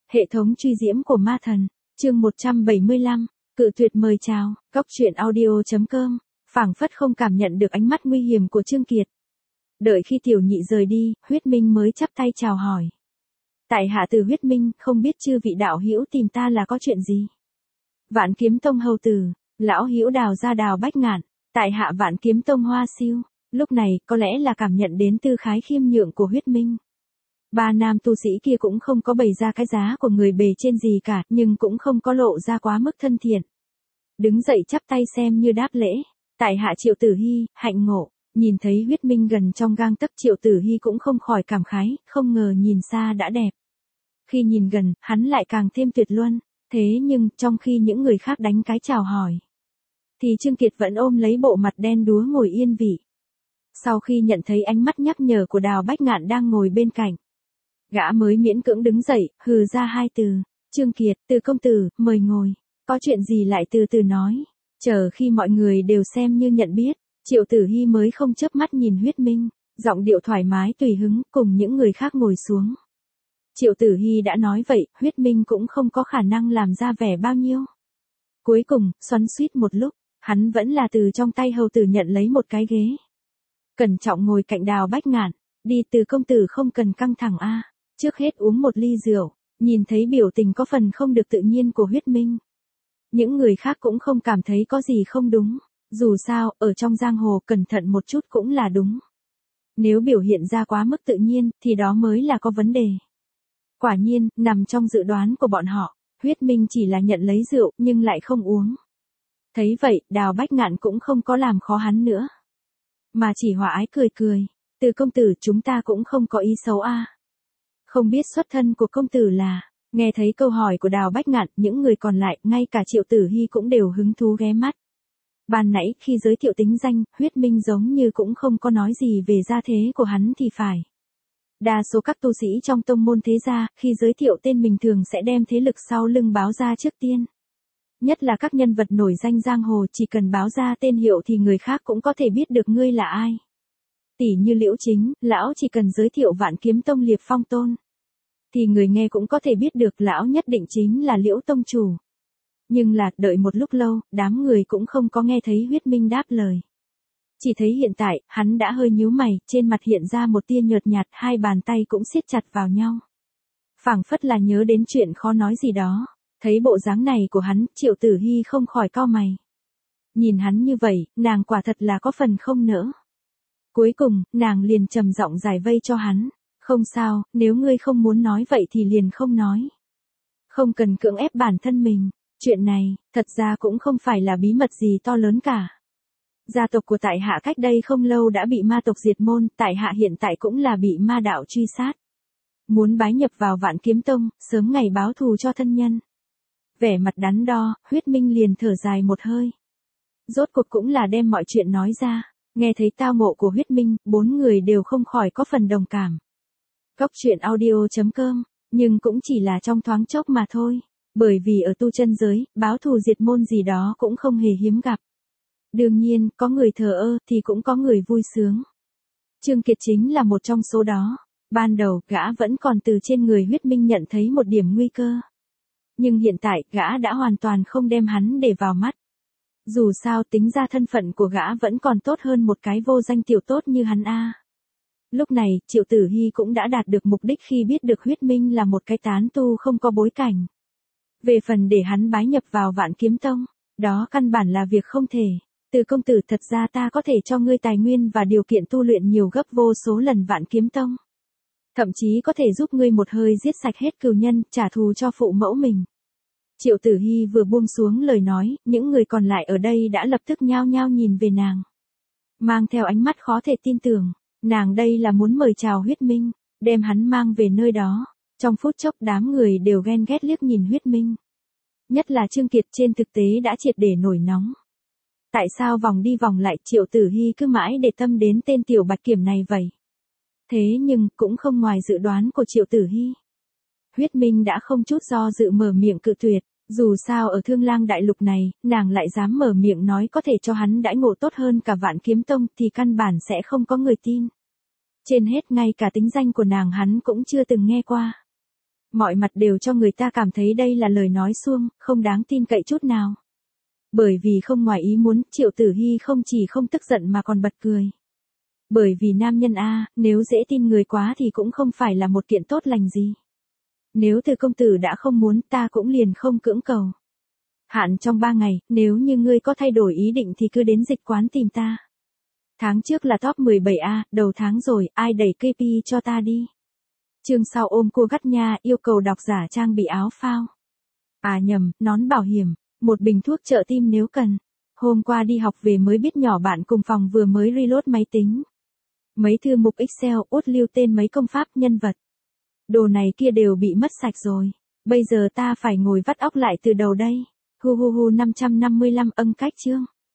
Hệ thống truy diễm của ma thần, chương 175, cự tuyệt mời chào, góc truyện audio.com, phảng phất không cảm nhận được ánh mắt nguy hiểm của Trương Kiệt. Đợi khi tiểu nhị rời đi, Huyết Minh mới chắp tay chào hỏi. Tại hạ từ Huyết Minh, không biết chư vị đạo hữu tìm ta là có chuyện gì? Vạn Kiếm Tông hầu tử, lão hữu Đào ra Đào Bách Ngạn, tại hạ Vạn Kiếm Tông Hoa Siêu. Lúc này, có lẽ là cảm nhận đến tư khái khiêm nhượng của Huyết Minh. Ba nam tu sĩ kia cũng không có bày ra cái giá của người bề trên gì cả, nhưng cũng không có lộ ra quá mức thân thiện. Đứng dậy chắp tay xem như đáp lễ, tại hạ Triệu Tử Hy, hạnh ngộ. Nhìn thấy Huyết Minh gần trong gang tấc, Triệu Tử Hy cũng không khỏi cảm khái, không ngờ nhìn xa đã đẹp. Khi nhìn gần, hắn lại càng thêm tuyệt luân, thế nhưng, trong khi những người khác đánh cái chào hỏi, thì Trương Kiệt vẫn ôm lấy bộ mặt đen đúa ngồi yên vị. Sau khi nhận thấy ánh mắt nhắc nhở của Đào Bách Ngạn đang ngồi bên cạnh, gã mới miễn cưỡng đứng dậy, hừ ra hai từ, Trương Kiệt, Từ công tử, mời ngồi, có chuyện gì lại từ từ nói. Chờ khi mọi người đều xem như nhận biết, Triệu Tử Hy mới không chớp mắt nhìn Huyết Minh, giọng điệu thoải mái tùy hứng, cùng những người khác ngồi xuống. Triệu Tử Hy đã nói vậy, Huyết Minh cũng không có khả năng làm ra vẻ bao nhiêu. Cuối cùng, xoắn xuýt một lúc, hắn vẫn là từ trong tay hầu tử nhận lấy một cái ghế. Cẩn trọng ngồi cạnh Đào Bách Ngạn, đi Từ công tử không cần căng thẳng a. Trước hết uống một ly rượu, nhìn thấy biểu tình có phần không được tự nhiên của Huyết Minh. Những người khác cũng không cảm thấy có gì không đúng, dù sao, ở trong giang hồ cẩn thận một chút cũng là đúng. Nếu biểu hiện ra quá mức tự nhiên, thì đó mới là có vấn đề. Quả nhiên, nằm trong dự đoán của bọn họ, Huyết Minh chỉ là nhận lấy rượu, nhưng lại không uống. Thấy vậy, Đào Bách Ngạn cũng không có làm khó hắn nữa, mà chỉ hòa ái cười cười, Từ công tử chúng ta cũng không có ý xấu a. Không biết xuất thân của công tử là. Nghe thấy câu hỏi của Đào Bách Ngạn, những người còn lại, ngay cả Triệu Tử Hy cũng đều hứng thú ghé mắt. Ban nãy khi giới thiệu tính danh, Huyết Minh giống như cũng không có nói gì về gia thế của hắn thì phải. Đa số các tu sĩ trong tông môn thế gia, khi giới thiệu tên mình thường sẽ đem thế lực sau lưng báo ra trước tiên. Nhất là các nhân vật nổi danh giang hồ, chỉ cần báo ra tên hiệu thì người khác cũng có thể biết được ngươi là ai. Tỷ như Liễu Chính, lão chỉ cần giới thiệu Vạn Kiếm Tông Liệp Phong Tôn, thì người nghe cũng có thể biết được lão nhất định chính là Liễu Tông chủ. Nhưng là, đợi một lúc lâu, đám người cũng không có nghe thấy Huyết Minh đáp lời. Chỉ thấy hiện tại, hắn đã hơi nhíu mày, trên mặt hiện ra một tia nhợt nhạt, hai bàn tay cũng siết chặt vào nhau. Phảng phất là nhớ đến chuyện khó nói gì đó. Thấy bộ dáng này của hắn, Triệu Tử Hy không khỏi cau mày. Nhìn hắn như vậy, nàng quả thật là có phần không nỡ. Cuối cùng, nàng liền trầm giọng giải vây cho hắn. Không sao, nếu ngươi không muốn nói vậy thì liền không nói. Không cần cưỡng ép bản thân mình. Chuyện này, thật ra cũng không phải là bí mật gì to lớn cả. Gia tộc của tại hạ cách đây không lâu đã bị ma tộc diệt môn, tại hạ hiện tại cũng là bị ma đạo truy sát. Muốn bái nhập vào Vạn Kiếm Tông, sớm ngày báo thù cho thân nhân. Vẻ mặt đắn đo, Huyết Minh liền thở dài một hơi. Rốt cuộc cũng là đem mọi chuyện nói ra. Nghe thấy tao ngộ của Huyết Minh, bốn người đều không khỏi có phần đồng cảm. Góc truyện audio.com, nhưng cũng chỉ là trong thoáng chốc mà thôi. Bởi vì ở tu chân giới, báo thù diệt môn gì đó cũng không hề hiếm gặp. Đương nhiên, có người thờ ơ thì cũng có người vui sướng. Trương Kiệt chính là một trong số đó. Ban đầu, gã vẫn còn từ trên người Huyết Minh nhận thấy một điểm nguy cơ. Nhưng hiện tại, gã đã hoàn toàn không đem hắn để vào mắt. Dù sao tính ra thân phận của gã vẫn còn tốt hơn một cái vô danh tiểu tốt như hắn a. Lúc này, Triệu Tử Hy cũng đã đạt được mục đích khi biết được Huyết Minh là một cái tán tu không có bối cảnh. Về phần để hắn bái nhập vào Vạn Kiếm Tông, đó căn bản là việc không thể. Từ công tử, thật ra ta có thể cho ngươi tài nguyên và điều kiện tu luyện nhiều gấp vô số lần Vạn Kiếm Tông. Thậm chí có thể giúp ngươi một hơi giết sạch hết cừu nhân, trả thù cho phụ mẫu mình. Triệu Tử Hy vừa buông xuống lời nói, những người còn lại ở đây đã lập tức nhao nhao nhìn về nàng. Mang theo ánh mắt khó thể tin tưởng, nàng đây là muốn mời chào Huyết Minh, đem hắn mang về nơi đó. Trong phút chốc đám người đều ghen ghét liếc nhìn Huyết Minh. Nhất là Trương Kiệt trên thực tế đã triệt để nổi nóng. Tại sao vòng đi vòng lại Triệu Tử Hy cứ mãi để tâm đến tên tiểu bạch kiểm này vậy? Thế nhưng, cũng không ngoài dự đoán của Triệu Tử Hy. Huyết Minh đã không chút do dự mở miệng cự tuyệt. Dù sao ở Thương Lang Đại Lục này, nàng lại dám mở miệng nói có thể cho hắn đãi ngộ tốt hơn cả Vạn Kiếm Tông thì căn bản sẽ không có người tin. Trên hết ngay cả tính danh của nàng hắn cũng chưa từng nghe qua. Mọi mặt đều cho người ta cảm thấy đây là lời nói suông, không đáng tin cậy chút nào. Bởi vì không ngoài ý muốn, Triệu Tử Hy không chỉ không tức giận mà còn bật cười. Bởi vì nam nhân A, nếu dễ tin người quá thì cũng không phải là một kiện tốt lành gì. Nếu Từ công tử đã không muốn, ta cũng liền không cưỡng cầu. Hạn trong 3 ngày, nếu như ngươi có thay đổi ý định thì cứ đến dịch quán tìm ta. Tháng trước là top 17A, đầu tháng rồi, ai đẩy KP cho ta đi. Chương sau ôm cua gắt nha, yêu cầu độc giả trang bị áo phao. À nhầm, nón bảo hiểm, một bình thuốc trợ tim nếu cần. Hôm qua đi học về mới biết nhỏ bạn cùng phòng vừa mới reload máy tính. Mấy thư mục Excel út lưu tên mấy công pháp nhân vật. Đồ này kia đều bị mất sạch rồi. Bây giờ ta phải ngồi vắt óc lại từ đầu đây. Hu 555 cách chương.